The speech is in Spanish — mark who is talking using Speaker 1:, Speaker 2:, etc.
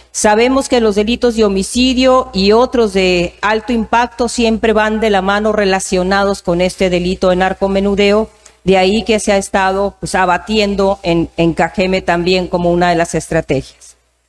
Speaker 1: Sabemos que los delitos de homicidio y otros de alto impacto siempre van de la mano relacionados con este delito de narcomenudeo, de ahí que se ha estado abatiendo en Cajeme también como una de las estrategias.